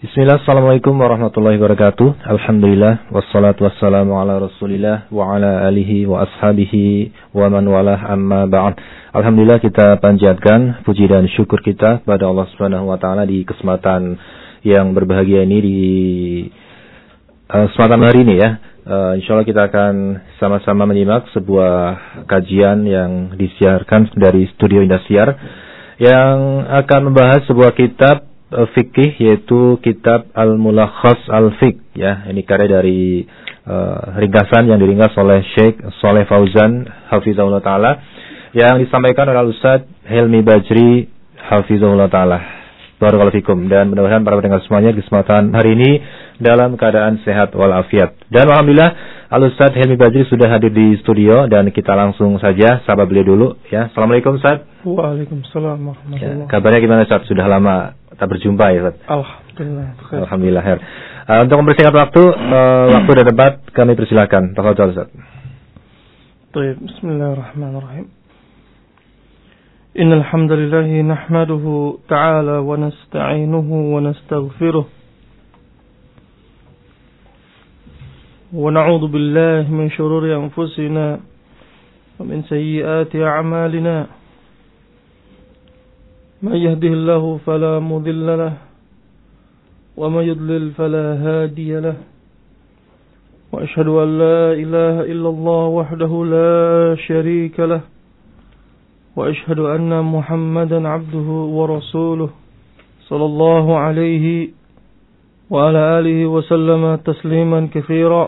Bismillah, assalamualaikum warahmatullahi wabarakatuh. Alhamdulillah, wassalatu wassalamu ala rasulillah wa ala alihi wa ashabihi wa man walah amma ba'd. Alhamdulillah, kita panjatkan puji dan syukur kita kepada Allah Subhanahu wa taala di kesempatan yang berbahagia ini, di kesempatan hari ini ya. Insyaallah kita akan sama-sama menyimak sebuah kajian yang disiarkan dari Studio Indosiar yang akan membahas sebuah kitab fikih, yaitu kitab Al-Mulakhas Al-Fiqh ya. Ini karya dari ringkasan yang diringkas oleh Syekh Shalih Fauzan hafizahullah taala, yang disampaikan oleh Ustaz Helmi Bajri hafizahullah taala. Barakallahu fikum. Dan mudah-mudahan para pendengar semuanya di kesempatan hari ini dalam keadaan sehat walafiat. Dan alhamdulillah Al-Ustaz Helmi Bajri sudah hadir di studio, dan kita langsung saja sapa beliau dulu ya. Assalamualaikum Ustaz. Waalaikumsalam warahmatullahi. Kabarnya gimana Ustaz? Sudah lama tak berjumpa ya Ustaz? Alhamdulillah. Alhamdulillah. Untuk mempersingkat waktu dan debat kami persilakan. Tafadhol Ustaz. Baik, bismillahirrahmanirrahim. Innal hamdalillah nahmaduhu ta'ala wa nasta'inuhu wa nastaghfiruh. Wa na'udzu billahi min shururi anfusina wa min sayyiati a'malina. Man yahdihillahu fala mudilla lahu wa man yudlil fala hadiya lahu. Wa ashhadu an la ilaha illallah wahdahu la sharika lahu. Wa ashhadu anna Muhammadan abduhu wa rasuluh sallallahu alaihi wa ala alihi wa sallama tasliman katsira.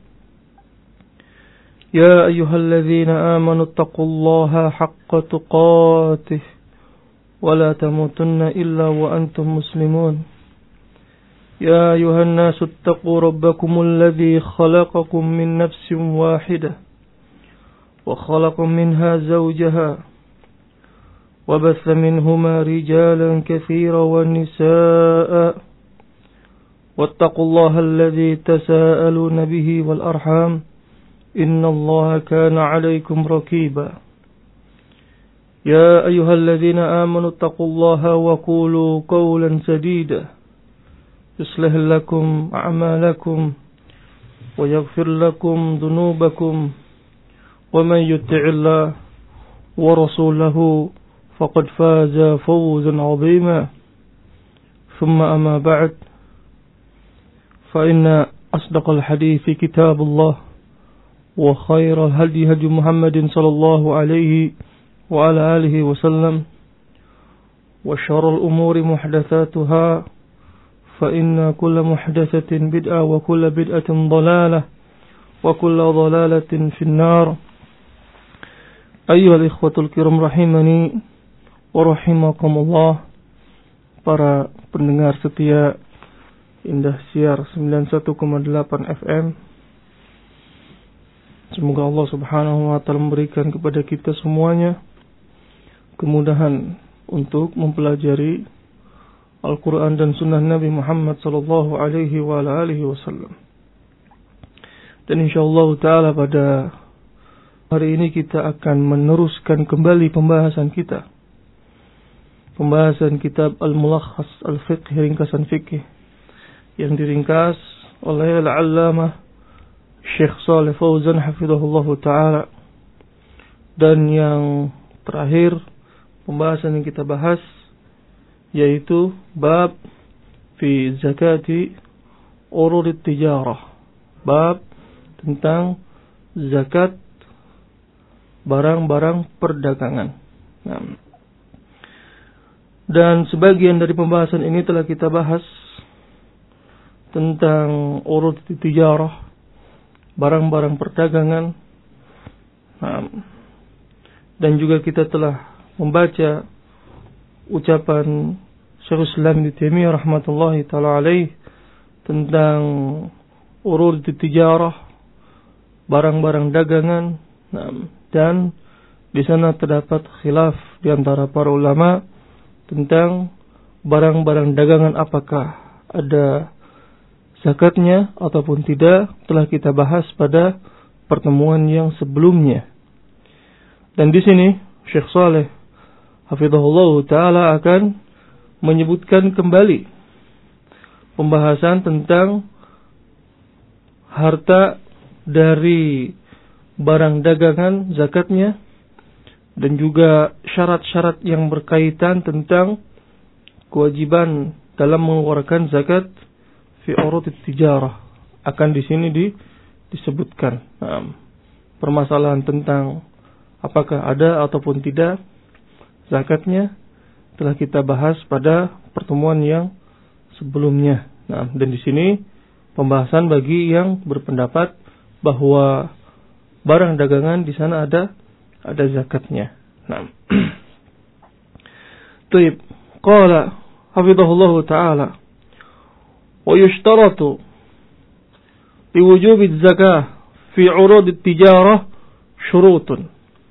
Ya ayyuhalladzina amanu taqullaha haqqa tuqatih wa la tamutunna illa wa antum muslimun. Ya ayyuhan nasu ittaqu rabbakumul ladzi khalaqakum min nafsin wahidah wa khalaqa minha zawjaha وبث منهما رجالا كثيرا ونساء واتقوا الله الذي تساءلون به والأرحام إن الله كان عليكم رقيبا يا أيها الذين آمنوا اتقوا الله وقولوا قولا سديدا يصلح لكم أعمالكم ويغفر لكم ذنوبكم ومن يطع الله ورسوله فقد فاز فوزا عظيما ثم أما بعد فإن أصدق الحديث كتاب الله وخير الهدي هدي محمد صلى الله عليه وعلى آله وسلم وشر الأمور محدثاتها فإن كل محدثة بدعة وكل بدعة ضلالة وكل ضلالة في النار. أيها الإخوة الكرام rahimani warahimakumullah, para pendengar setia Indah Siar 91,8 FM. Semoga Allah Subhanahu wa taala memberikan kepada kita semuanya kemudahan untuk mempelajari Al-Quran dan Sunnah Nabi Muhammad sallallahu alaihi wa alihi wasallam. Dan insyaallah taala pada hari ini kita akan meneruskan kembali pembahasan kita. Pembahasan kitab Al-Mulakhas Al-Fiqh, ringkasan fikih, yang diringkas oleh Al-Allamah Syekh Shalih Fauzan hafizahullahu ta'ala. Dan yang terakhir pembahasan yang kita bahas yaitu bab fi zakati urudit tijarah, bab tentang zakat barang-barang perdagangan. Dan sebagian dari pembahasan ini telah kita bahas tentang urud tijarah, barang-barang perdagangan. Dan juga kita telah membaca ucapan Syekhul Islam Ibnu Taimiyah rahmatullahi taala alaih tentang urud tijarah, barang-barang dagangan. Dan di sana terdapat khilaf di antara para ulama tentang barang-barang dagangan apakah ada zakatnya ataupun tidak, telah kita bahas pada pertemuan yang sebelumnya. Dan di sini Syekh Shalih hafizahullah taala akan menyebutkan kembali pembahasan tentang harta dari barang dagangan, zakatnya, dan juga syarat-syarat yang berkaitan tentang kewajiban dalam mengeluarkan zakat fi urudit tijarah. Akan di sini disebutkan permasalahan tentang apakah ada ataupun tidak zakatnya telah kita bahas pada pertemuan yang sebelumnya. Dan di sini pembahasan bagi yang berpendapat bahwa barang dagangan di sana ada zakatnya. Taib. Qala hafizahullah ta'ala wa yushtaratu li wujubi zakah fi urud at-tijarah syurutun.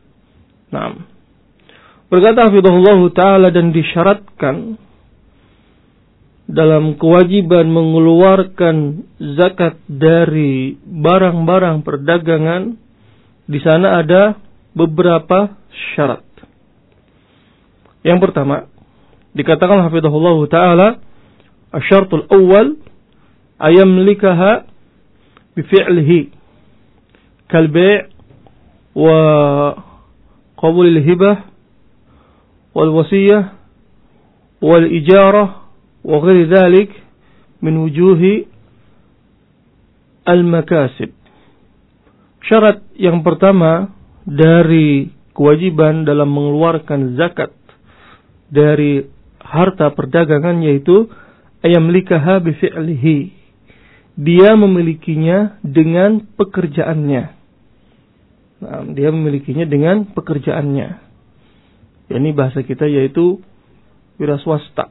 Berkata hafizahullah ta'ala, dan disyaratkan dalam kewajiban mengeluarkan zakat dari barang-barang perdagangan, di sana ada beberapa syarat. Yang pertama, dikatakan hafizahullah ta'ala, asyartul awal ayamlikaha bifi'lihi kal bai' wa qabulil hibah wal wasiyah wal ijarah wa ghairi dhalik min wujuhi al makasib. Syarat yang pertama dari kewajiban dalam mengeluarkan zakat dari harta perdagangan yaitu ayamlikaha bifi'lihi, dia memilikinya dengan pekerjaannya. Dia memilikinya dengan pekerjaannya. Ini bahasa kita yaitu wira swasta.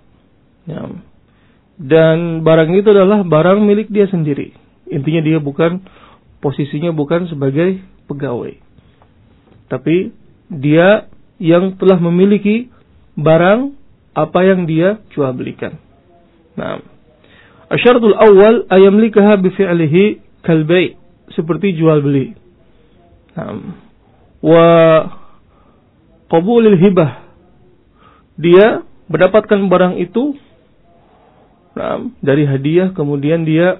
Dan barang itu adalah barang milik dia sendiri. Intinya dia posisinya bukan sebagai pegawai, tapi dia yang telah memiliki barang apa yang dia jual belikan. Asyaratul awal ayamlikaha bifi'lihi kal bai', seperti jual beli. Wa qabulil hibah, dia mendapatkan barang itu dari hadiah, kemudian dia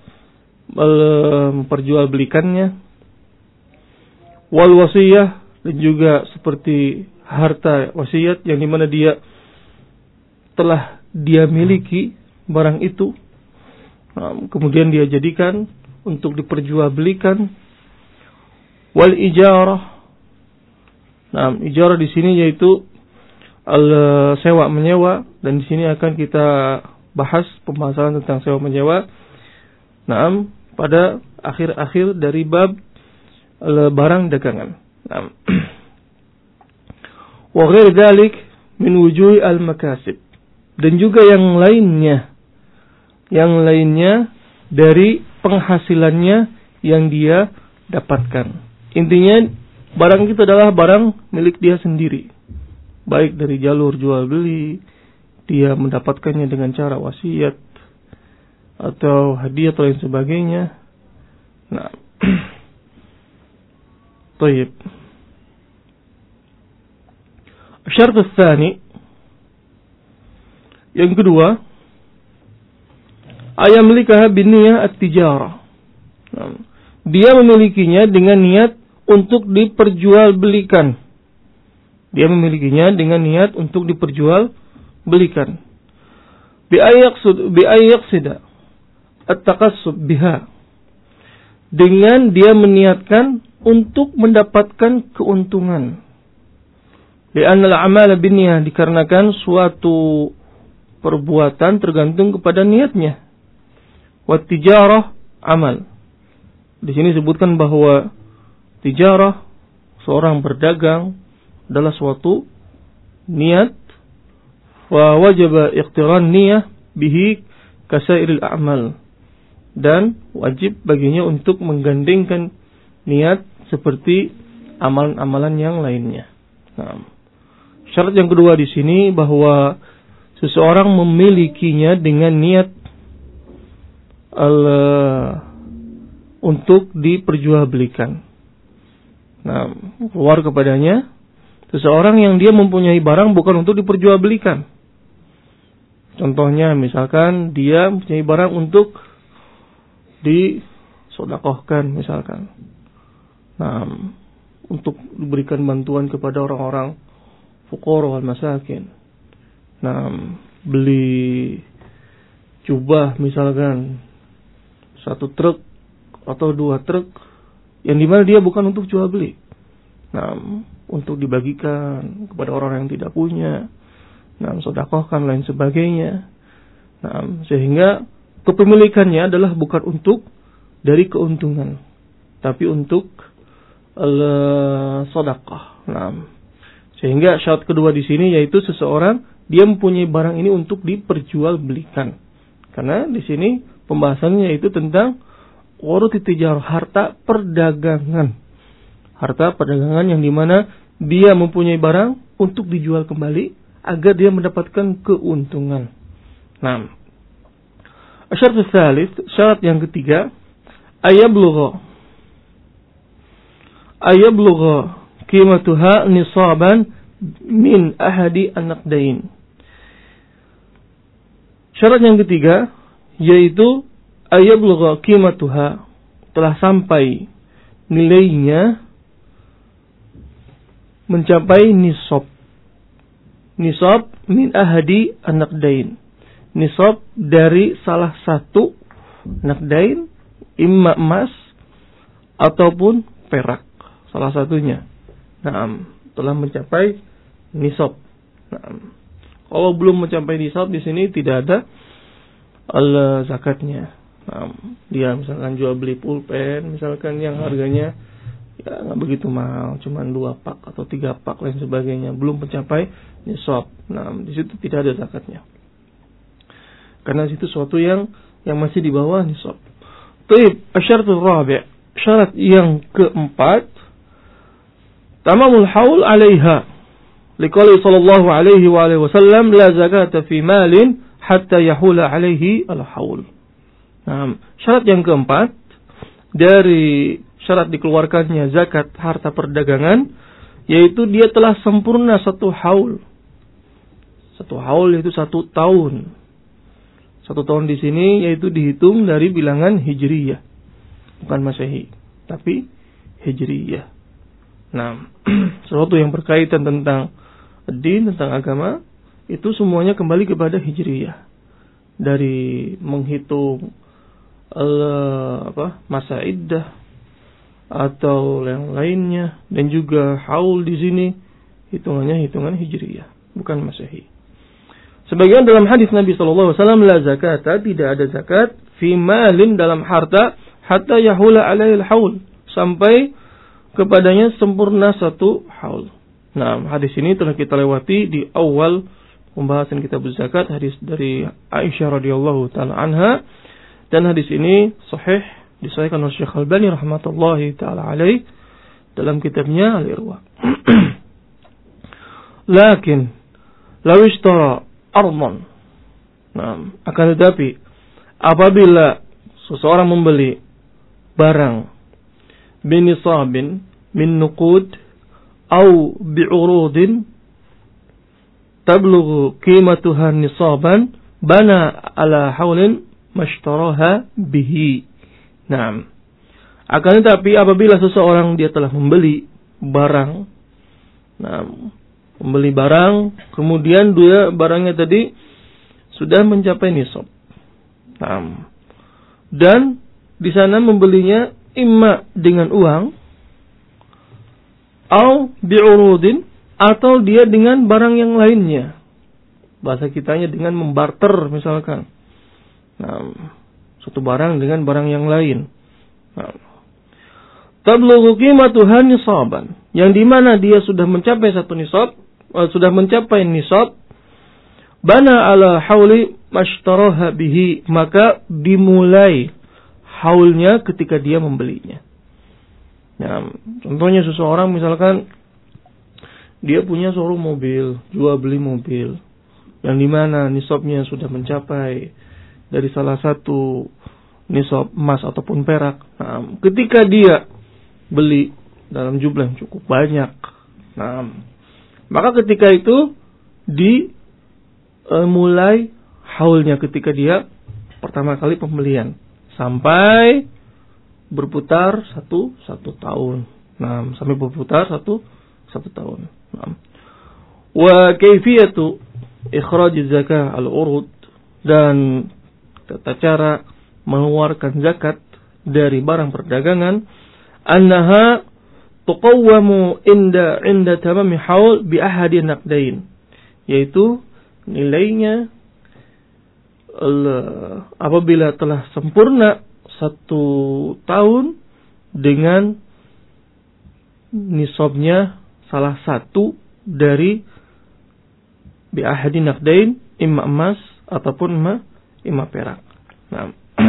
memperjualbelikannya. Wal wasiyah, dan juga seperti harta wasiat yang dimana dia telah miliki barang itu, kemudian dia jadikan untuk diperjualbelikan. Wal ijarah, ijarah di sini yaitu sewa menyewa, dan di sini akan kita bahas pembahasan tentang sewa menyewa pada akhir-akhir dari bab barang dagangan. Wa ghairi dzalik min wujuhi al-makasib, dan juga yang lainnya dari penghasilannya yang dia dapatkan. Intinya barang itu adalah barang milik dia sendiri, baik dari jalur jual beli, dia mendapatkannya dengan cara wasiat atau hadiah atau lain sebagainya. Taib. Syarat tsani, yang kedua, ayamlikaha binniyah at-tijarah. Dia memilikinya dengan niat untuk diperjualbelikan. Dia memilikinya dengan niat untuk diperjualbelikan. Bi ayyaqsida at-taqassub biha, dengan dia meniatkan untuk mendapatkan keuntungan. Li'anna al-amala binniyah, dikarenakan suatu perbuatan tergantung kepada niatnya. Wa tijarah amal. Di sini disebutkan bahwa tijarah, seorang berdagang, adalah suatu niat. Wa wajib iqtiran niyah bihi kasairil a'mal, dan wajib baginya untuk menggandengkan niat seperti amalan-amalan yang lainnya. Syarat yang kedua di sini bahwa seseorang memilikinya dengan niat untuk diperjualbelikan. Keluar kepadanya seseorang yang dia mempunyai barang bukan untuk diperjualbelikan. Contohnya misalkan dia mempunyai barang untuk disedekahkan misalkan. Nah, untuk diberikan bantuan kepada orang-orang fuqara wal masakin. Nah, beli jubah misalkan 1 truk atau 2 truk yang dimana dia bukan untuk jual beli. Nah, untuk dibagikan kepada orang yang tidak punya. Nah, sedekahkan lain sebagainya. Nah, sehingga kepemilikannya adalah bukan untuk dari keuntungan, tapi untuk sedekah. Nah, sehingga syarat kedua di sini yaitu seseorang dia mempunyai barang ini untuk diperjualbelikan. Karena di sini pembahasannya yaitu tentang urut tijarah, harta perdagangan. Harta perdagangan yang dimana dia mempunyai barang untuk dijual kembali agar dia mendapatkan keuntungan. Nah, syarat tsalits, syarat yang ketiga, ayablugha qimatuha nisaban min ahadi an-naqdain. Syarat yang ketiga yaitu ayablugha qimatuha, telah sampai nilainya mencapai nisab. Nisab min ahadi an-naqdain. Nisab dari salah satu naqdain, imma emas ataupun perak, salah satunya. Nah, telah mencapai nisab. Nah, kalau belum mencapai nisab di sini tidak ada zakatnya. Nah, dia misalkan jual beli pulpen misalkan yang harganya ya nggak begitu mahal, cuma 2 pak atau 3 pak lain sebagainya, belum mencapai nisab. Nah, di situ tidak ada zakatnya. Karena itu sesuatu yang masih di bawah nisab. Baik, asyaratul rabi', syarat yang keempat, tamamul haul 'alaiha. Liqauli sallallahu alaihi wa alihi wasallam, la zakata fi malin hatta yahula 'alaihi al-haul. Nah, syarat yang keempat dari syarat dikeluarkannya zakat harta perdagangan yaitu dia telah sempurna 1 haul. 1 haul yaitu 1 tahun. 1 tahun di sini yaitu dihitung dari bilangan hijriyah, bukan masehi, tapi hijriyah. Nah, sesuatu yang berkaitan tentang din, tentang agama, itu semuanya kembali kepada hijriyah. Dari menghitung masa iddah atau yang lainnya, dan juga haul di sini hitungannya hitungan hijriyah, bukan masehi. Sebagian dalam hadis Nabi sallallahu alaihi wasallam, la zakata, tidak ada zakat fi malin, dalam harta, hatta yahula alaihi al-haul, sampai kepadanya sempurna 1 haul. Nah, hadis ini telah kita lewati di awal pembahasan kitab zakat, hadis dari Aisyah radhiyallahu taala anha, dan hadis ini sahih disahihkan oleh Syekh Al-Albani rahmatullahi taala alaih dalam kitabnya Al-Irwa. Lakin law ishtara ardan, nah, akan tetapi apabila seseorang membeli barang binisabin min nuqud au bi'urudin tablughu qimatuha nisaban bana ala haulin mashtaraha bihi. Nah, akan tetapi apabila seseorang dia telah membeli barang, nah, membeli barang, kemudian dia barangnya tadi sudah mencapai nisab. Nah, dan di sana membelinya imma dengan uang atau bi'urudin, atau dia dengan barang yang lainnya. Bahasa kitanya dengan membarter misalkan. Nah, satu barang dengan barang yang lain. Nah, tablughu qimatuha nisaban, yang dimana dia sudah mencapai 1 nisab, sudah mencapai nisab, bana ala hauli mashtaraha bihi, maka dimulai haulnya ketika dia membelinya. Nah, contohnya seseorang misalkan dia punya showroom mobil, jual beli mobil, yang dimana nisabnya sudah mencapai dari salah satu nisab emas ataupun perak. Nah, ketika dia beli dalam jumlah yang cukup banyak, nah, maka ketika itu dimulai haulnya ketika dia pertama kali pembelian sampai berputar satu tahun. Nah, sampai berputar satu tahun. Nah. Wa kaifiyatu ikhraj zakah al-urud, dan tata cara mengeluarkan zakat dari barang perdagangan, annaha tuqawwamu inda tamami haul bi ahadi naqdain, yaitu nilainya apabila telah sempurna 1 tahun dengan nisabnya salah satu dari bi ahadi naqdain, imma emas ataupun imma perak. Nah.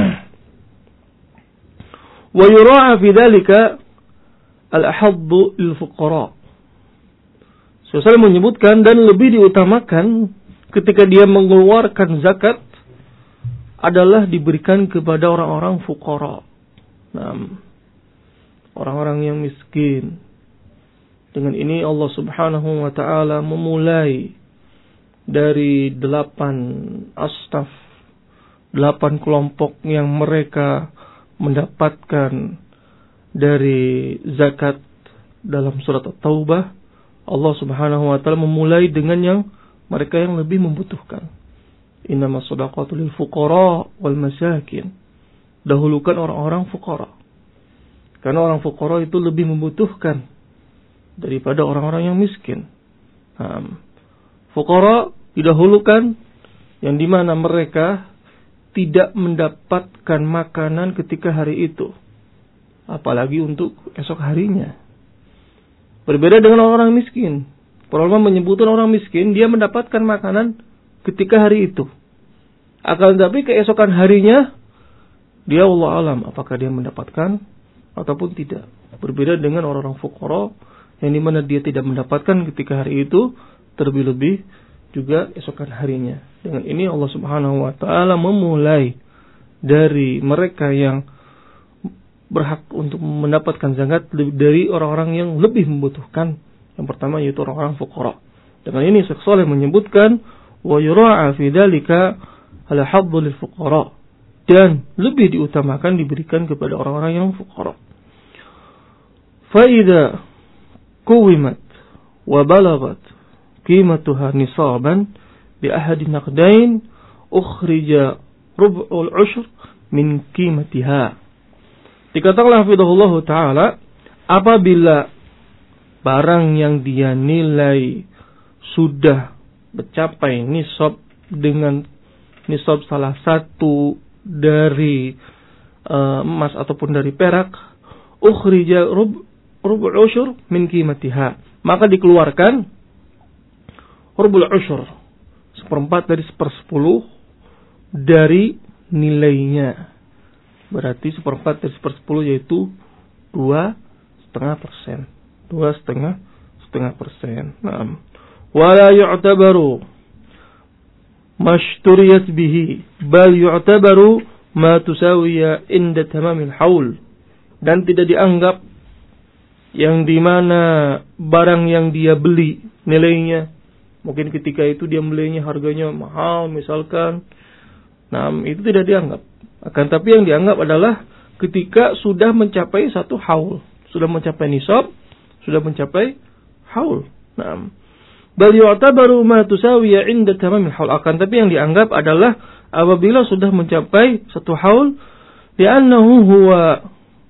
Wa yura'a fi dzalika al-ahaddu lil fuqara. Saya menyebutkan dan lebih diutamakan ketika dia mengeluarkan zakat adalah diberikan kepada orang-orang fuqara. Nah, orang-orang yang miskin. Dengan ini Allah Subhanahu wa taala memulai dari 8 asnaf, 8 kelompok yang mereka mendapatkan dari zakat dalam surat At-Taubah. Allah Subhanahu wa taala memulai dengan yang mereka yang lebih membutuhkan. Innamas shadaqatu lil fuqara wal masakin. Dahulukan orang-orang fuqara. Karena orang fuqara itu lebih membutuhkan daripada orang-orang yang miskin. Fuqara didahulukan yang dimana mereka tidak mendapatkan makanan ketika hari itu, apalagi untuk esok harinya. Berbeda dengan orang miskin. Para ulama menyebutkan orang miskin dia mendapatkan makanan ketika hari itu. Akan tetapi keesokan harinya dia Allah alam apakah dia mendapatkan ataupun tidak. Berbeda dengan orang-orang fuqara yang dimana dia tidak mendapatkan ketika hari itu, terlebih-lebih juga esokan harinya. Dengan ini Allah Subhanahu wa taala memulai dari mereka yang berhak untuk mendapatkan zakat dari orang-orang yang lebih membutuhkan. Yang pertama yaitu orang-orang fuqara. Dengan ini Syekh Shalih menyebutkan wa yura'a fi dzalika al-haddu lil fuqara, dan lebih diutamakan diberikan kepada orang-orang yang fuqara. Fa idza kuwimat wa balagat qimatuha nisaban bi ahadi naqdain ukhrija rub'ul ushr min qimatiha. Dikatakan hafizahullah taala, apabila barang yang dia nilai sudah mencapai nisab dengan nisab salah satu dari emas ataupun dari perak, ukhrija rub'ul ushr min qimatiha, maka dikeluarkan rub'ul ushr, 1/4 dari 1/10 dari nilainya. Berarti 1/4 dari 1/10 yaitu 2,5%. 2,5%. Naam. Wala yu'tabaru mashturiyat bihi, bal yu'tabaru ma tusawiya inda tamamil haul. Dan tidak dianggap yang dimana barang yang dia beli nilainya, mungkin ketika itu dia belinya harganya mahal misalkan, nah itu tidak dianggap. Akan tapi yang dianggap adalah ketika sudah mencapai 1 haul, sudah mencapai nisab, sudah mencapai haul. Nah, bal yu'tabaru ma tusawiya 'inda tamamil haul. Akan tapi yang dianggap adalah apabila sudah mencapai 1 haul, li'annahu huwa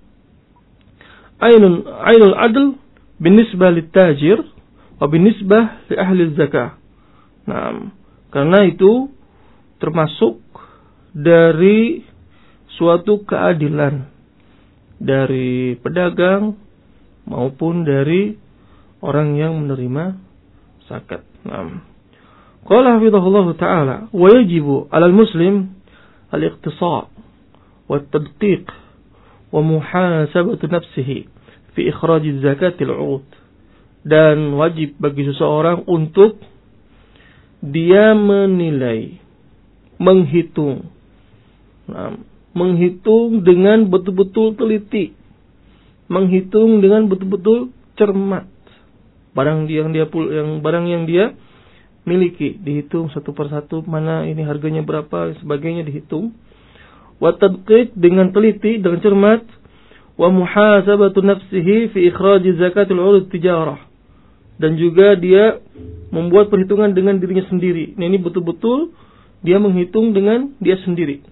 ainul adl binisbah litajir wa binisbah li ahli zakah. Nah, karena itu termasuk dari suatu keadilan dari pedagang maupun dari orang yang menerima zakat. Naam. Qala hafizahullah taala, wa yajibu 'alal muslim al-iqtisa' wa at-tadqiq wa muhasabatu nafsihi fi ikhraj az-zakat al-'urud. Dan wajib bagi seseorang untuk dia menilai, menghitung. Menghitung dengan betul-betul teliti, menghitung dengan betul-betul cermat barang yang dia miliki, dihitung satu persatu, mana ini harganya berapa, sebagainya dihitung. Wa tadqiq, dengan teliti, dengan cermat. Wa muhasabatu nafsihi fi ikhraj zakatul 'urud tijarah. Dan juga dia membuat perhitungan dengan dirinya sendiri. Nah, ini betul-betul dia menghitung dengan dia sendiri.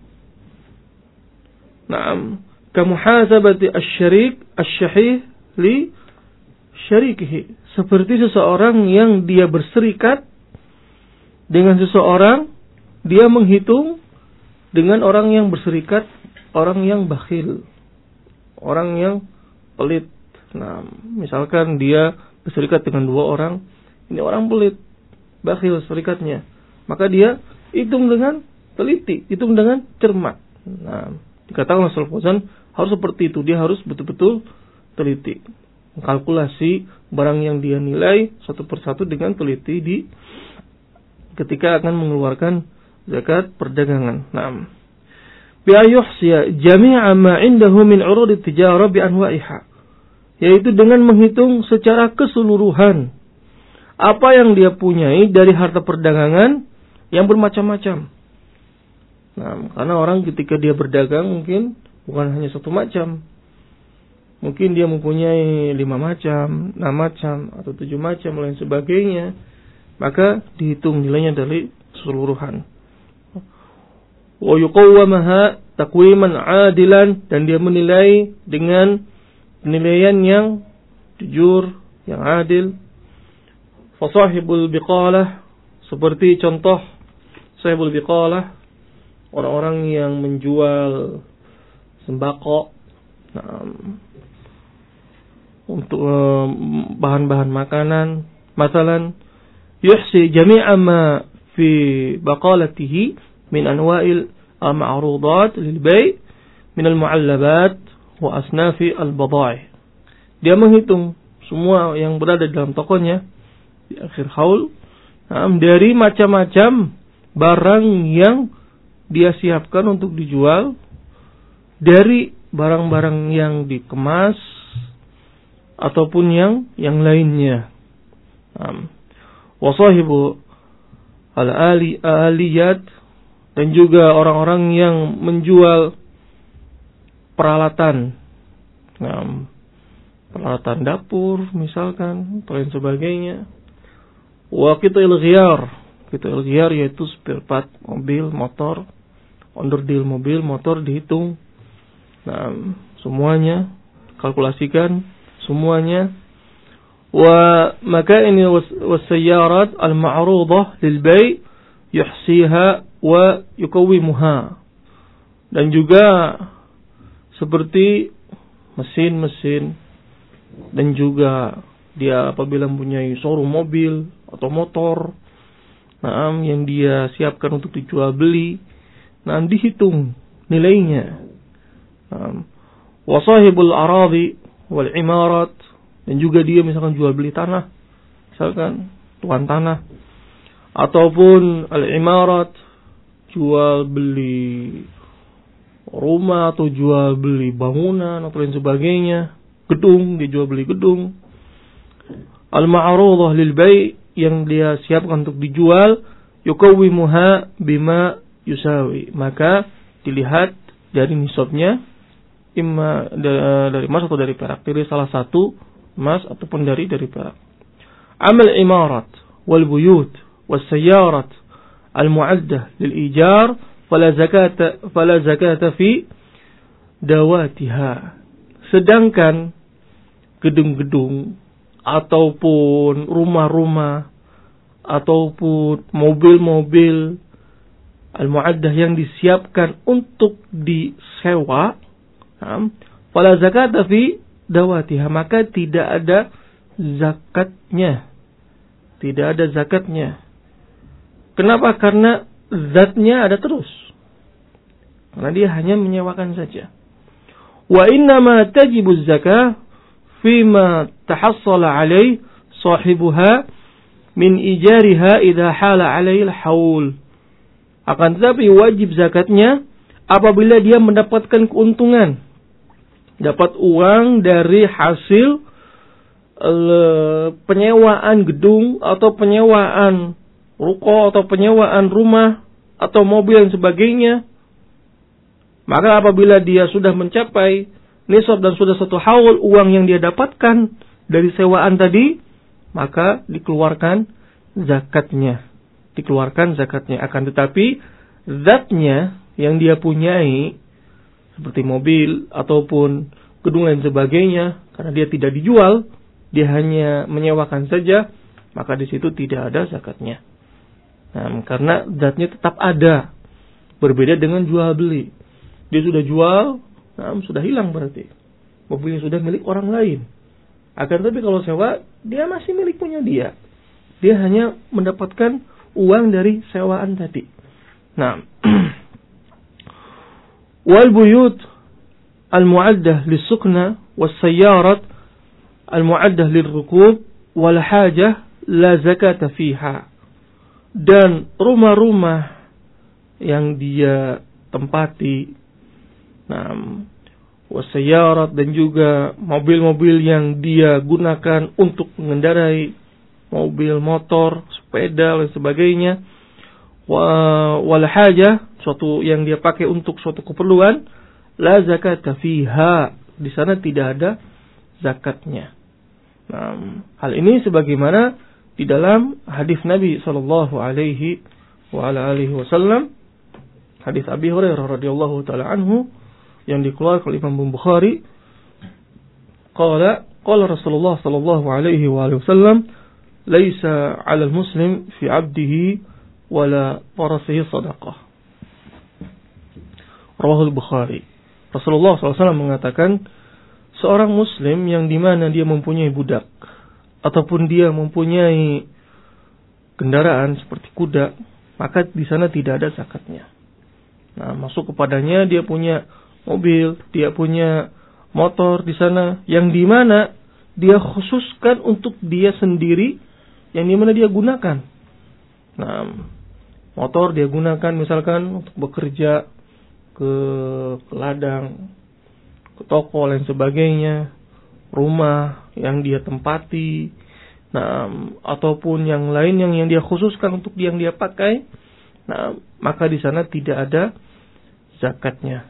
Naam, ka muhasabati asy-syarik asy-syahih li syarikihi. Seperti seseorang yang dia berserikat dengan seseorang, dia menghitung dengan orang yang berserikat, orang yang bakhil, orang yang pelit. Nah, misalkan dia berserikat dengan dua orang, ini orang pelit, bakhil serikatnya, maka dia hitung dengan teliti, hitung dengan cermat. Nah, dikatakan oleh Shalih Fauzan harus seperti itu, dia harus betul-betul teliti, kalkulasi barang yang dia nilai satu persatu dengan teliti di ketika akan mengeluarkan zakat perdagangan. Naam. Bi ayuhsiya jami'a ma 'indahu min 'urud at-tijarah bi anwa'iha. Yaitu dengan menghitung secara keseluruhan apa yang dia punyai dari harta perdagangan yang bermacam-macam. Nah, karena orang ketika dia berdagang mungkin bukan hanya satu macam. Mungkin dia mempunyai 5 macam, 6 macam, atau 7 macam, lain sebagainya. Maka dihitung nilainya dari keseluruhan. Wa yuqawwamaha taqwiman 'adilan, dan dia menilai dengan penilaian yang jujur, yang adil. Fa sahibul biqalah, seperti contoh sahibul biqalah, orang-orang yang menjual sembako, untuk bahan-bahan makanan, masalan yuhsi jami'a ma fi baqalatihi min anwa'il al-ma'rudat lil bay' min al-mu'allabat wa asnafi al-badai'. Dia menghitung semua yang berada dalam tokonya di akhir haul, dari macam-macam barang yang dia siapkan untuk dijual, dari barang-barang yang dikemas ataupun yang lainnya. Wasahibu al-aliyat, dan juga orang-orang yang menjual peralatan, peralatan dapur misalkan, dan lain sebagainya. Wa qita'il ghiyar, yaitu spare part mobil, motor, onderdil mobil, motor dihitung. Semuanya kalkulasikan semuanya. Wa makaini was-sayyarat al-ma'rudah lil bay' yuhsiha wa yuqawwimuha. Dan juga seperti mesin-mesin, dan juga dia apabila mempunyai showroom mobil atau motor, yang dia siapkan untuk dijual beli, dihitung nilainya. Wa sahibul aradi wal imarat, dan juga dia misalkan jual beli tanah, misalkan tuan tanah, ataupun al-imarat, jual beli rumah atau jual beli bangunan atau lain sebagainya, gedung, dia jual beli gedung. Al-ma'rudah lil bay', yang dia siapkan untuk dijual, yuqawwimuha bima yusawi, maka dilihat dari nisabnya, imma dari emas atau dari perak, pilih salah satu, emas ataupun dari perak. Amal imarat wal buyut was sayyarat al mu'addah lil ijar fala zakata fi dawatiha. Sedangkan gedung-gedung ataupun rumah-rumah ataupun mobil-mobil al mu'addah yang disiapkan untuk disewa, fala zakata fi dawatiha, maka tidak ada zakatnya. Tidak ada zakatnya. Kenapa? Karena zatnya ada terus. Karena dia hanya menyewakan saja. Wa innama tajibu zakah fima tahassala alaih sahibuha min ijariha idha hala alaih al-haul. Akan tetapi wajib zakatnya apabila dia mendapatkan keuntungan, dapat uang dari hasil penyewaan gedung atau penyewaan ruko atau penyewaan rumah atau mobil dan sebagainya, maka apabila dia sudah mencapai nisab dan sudah 1 haul uang yang dia dapatkan dari sewaan tadi, maka dikeluarkan zakatnya. Akan tetapi zatnya yang dia punyai seperti mobil ataupun gedung dan sebagainya, karena dia tidak dijual, dia hanya menyewakan saja, maka di situ tidak ada zakatnya. Nah, karena zatnya tetap ada. Berbeda dengan jual beli. Dia sudah jual, sudah hilang berarti. Mobilnya sudah milik orang lain. Akan tetapi kalau sewa, dia masih milik punya dia. Dia hanya mendapatkan uang dari sewaan tadi. Nah, wal buyut al-mu'addah lis-sukna was-sayyarat al-mu'addah lirrukub wal hajah la zakata fiha. Dan rumah-rumah yang dia tempati, was-sayyarat, dan juga mobil-mobil yang dia gunakan untuk mengendarai, mobil, motor, sepeda dan sebagainya, wal hajah, suatu yang dia pakai untuk suatu keperluan, la zakata fiha, di sana tidak ada zakatnya. Hal ini sebagaimana di dalam hadis Nabi sallallahu alaihi wasallam, hadis Abi Hurairah radhiyallahu taala anhu yang dikeluarkan oleh Imam Bukhari, qala Rasulullah sallallahu alaihi wasallam, laisa 'alal muslim fi 'abdihi wala farasihi sadaqah. Rawahul Bukhari. Rasulullah SAW mengatakan, seorang muslim yang dimana dia mempunyai budak ataupun dia mempunyai kendaraan seperti kuda, maka di sana tidak ada zakatnya. Nah, masuk kepadanya dia punya mobil, dia punya motor di sana yang dimana dia khususkan untuk dia sendiri, yang dimana dia gunakan. Nah, motor dia gunakan misalkan untuk bekerja ke ladang, ke toko dan sebagainya, rumah yang dia tempati, ataupun yang lain yang dia khususkan untuk yang dia pakai, maka di sana tidak ada zakatnya.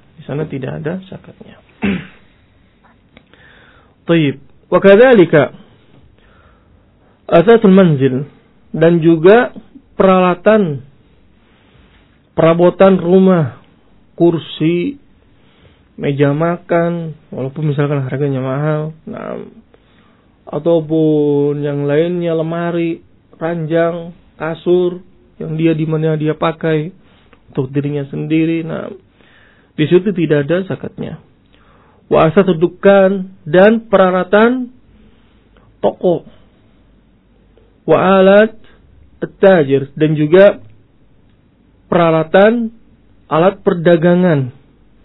Taib. Wa kadzalika asatul manzil, dan juga peralatan perabotan rumah, kursi, meja makan, walaupun misalkan harganya mahal, ataupun yang lainnya, lemari, ranjang, kasur yang di mana dia pakai untuk dirinya sendiri, di situ tidak ada zakatnya. Wa asatud dukkan, dan peralatan toko, wa alat at-tajir, dan juga peralatan alat perdagangan.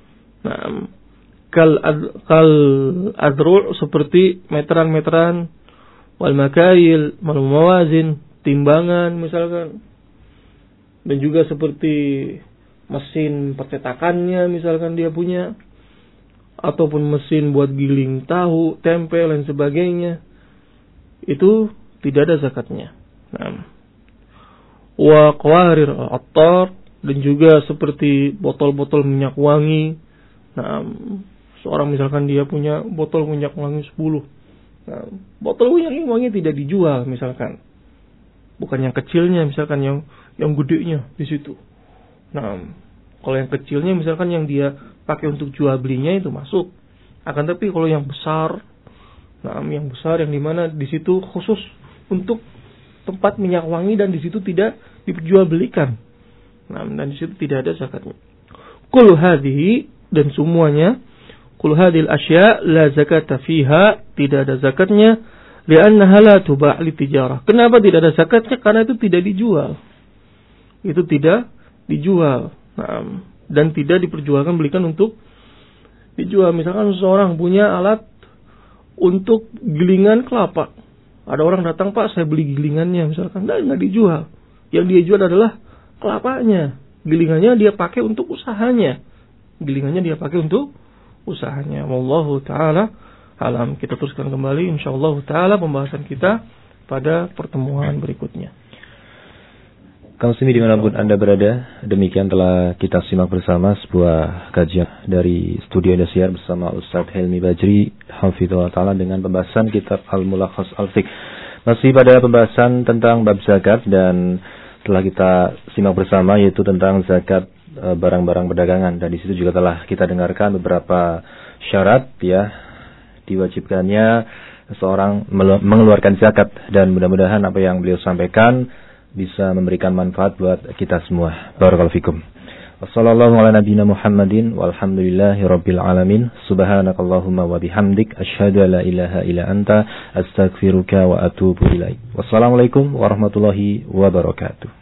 Kal adru' seperti meteran-meteran, wal makail, wal mawazin, timbangan misalkan, dan juga seperti mesin percetakannya misalkan dia punya, ataupun mesin buat giling tahu, tempe dan sebagainya, itu tidak ada zakatnya. Wa qawarir attar, dan juga seperti botol-botol minyak wangi. Seorang misalkan dia punya botol minyak wangi 10. Botol minyak wangi tidak dijual misalkan. Bukan yang kecilnya, misalkan yang gedenya di situ. Kalau yang kecilnya misalkan yang dia pakai untuk jual belinya itu masuk. Akan tapi kalau yang besar, yang besar yang dimana di situ khusus untuk tempat minyak wangi dan di situ tidak diperjualbelikan. Dan di situ tidak ada zakatnya. Kullu hadhihi, dan semuanya, kullu hadhil asya la zakata fiha, tidak ada zakatnya, li'annaha la tuba' litijarah. Kenapa tidak ada zakatnya? Karena itu tidak dijual. Itu tidak dijual. Dan tidak diperjualkan, belikan untuk dijual. Misalkan seseorang punya alat untuk gilingan kelapa. Ada orang datang, Pak, saya beli gilingannya misalkan. Nggak dijual. Yang dia jual adalah kelapanya. Gilingannya dia pakai untuk usahanya. Wallahu ta'ala alam. Kita teruskan kembali insyaallah ta'ala pembahasan kita pada pertemuan berikutnya. Kaum muslimin dimanapun Anda berada, demikian telah kita simak bersama sebuah kajian dari Studio Indosiar bersama Ustaz Helmi Bajri Hafizahullah Ta'ala dengan pembahasan kitab Al-Mulakhas Al-Fiqh. Masih pada pembahasan tentang bab zakat, dan telah kita simak bersama yaitu tentang zakat barang-barang perdagangan, dan di situ juga telah kita dengarkan beberapa syarat ya diwajibkannya seorang mengeluarkan zakat, dan mudah-mudahan apa yang beliau sampaikan bisa memberikan manfaat buat kita semua. Barakallahu fikum. Wassallallahu ala nabiyyina Muhammadin walhamdulillahi rabbil alamin. Subhanakallahumma wa bihamdik asyhadu an la ilaha illa anta astaghfiruka wa atubu ilaik. Wassalamualaikum warahmatullahi wabarakatuh.